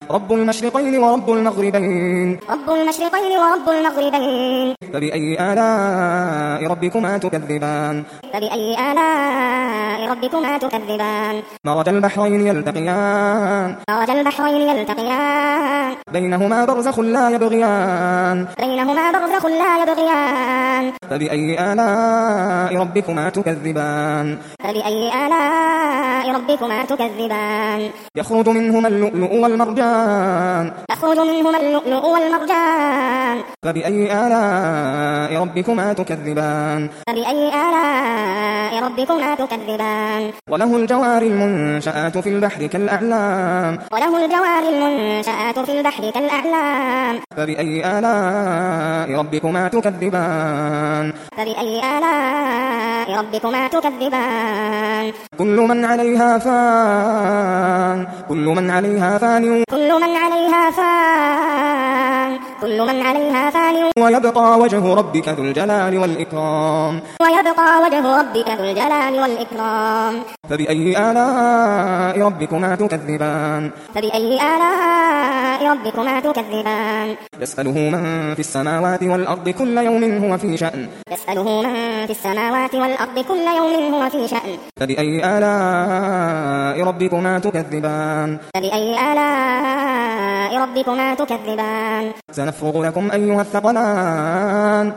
رب المشرقين ورب المغربين فبأي آلاء ربكما تكذبان مرج البحرين يلتقيان بينهما برزخ لا يبغيان فبأي آلاء ربكما تكذبان يخرج منهما اللؤلؤ والمرجان فبأي آلاء ربكما تكذبان وله الجوار المنشآت في البحر كالأعلام فبأي آلاء ربكما تكذبان كل من عليها فان ويبقى وجه ربك ذو الجلال والإكرام فبأي آلاء ربكما تكذبان يسأله من في السماوات والأرض كل يوم هو في شأن فبأي آلاء ربكما تكذبان سنفرغ لكم أيها الثقلان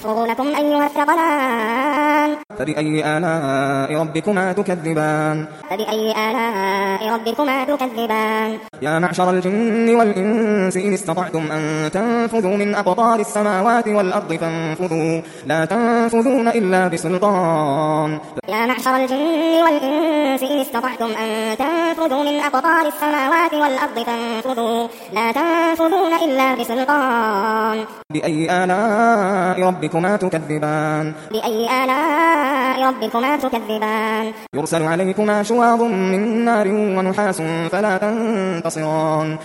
فبأي آلاء ربكما تكذبان يا معشر الجن والإنس إن استطعتم أن تنفذوا من أقطار السماوات والأرض فانفذوا لا تنفذون إلا بسلطان يا معشر الجن والإنس إن استطعتم أن تنفذوا من أقطار السماوات والأرض فانفذوا لا تنفذون إلا بسلطان بأي آلاء ربكما تكذبان يرسل عليكما شواظ من نار ونحاس فلا تنتصران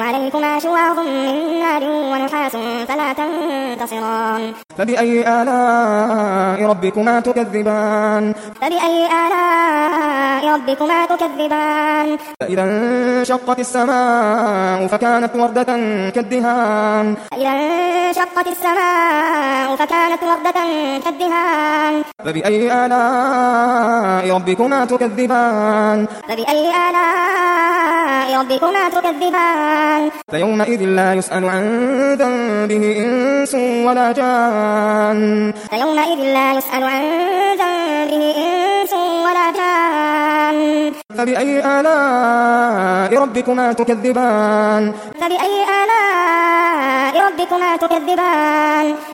فبأي آلاء ربكما تكذبان فإذا انشقت السماء فكانت وردة كالدهان فبأي آلاء ربكما تكذبان فيومئذ لا يسأل عن ذنبه إنس ولا جان فبأي آلاء ربكما تكذبان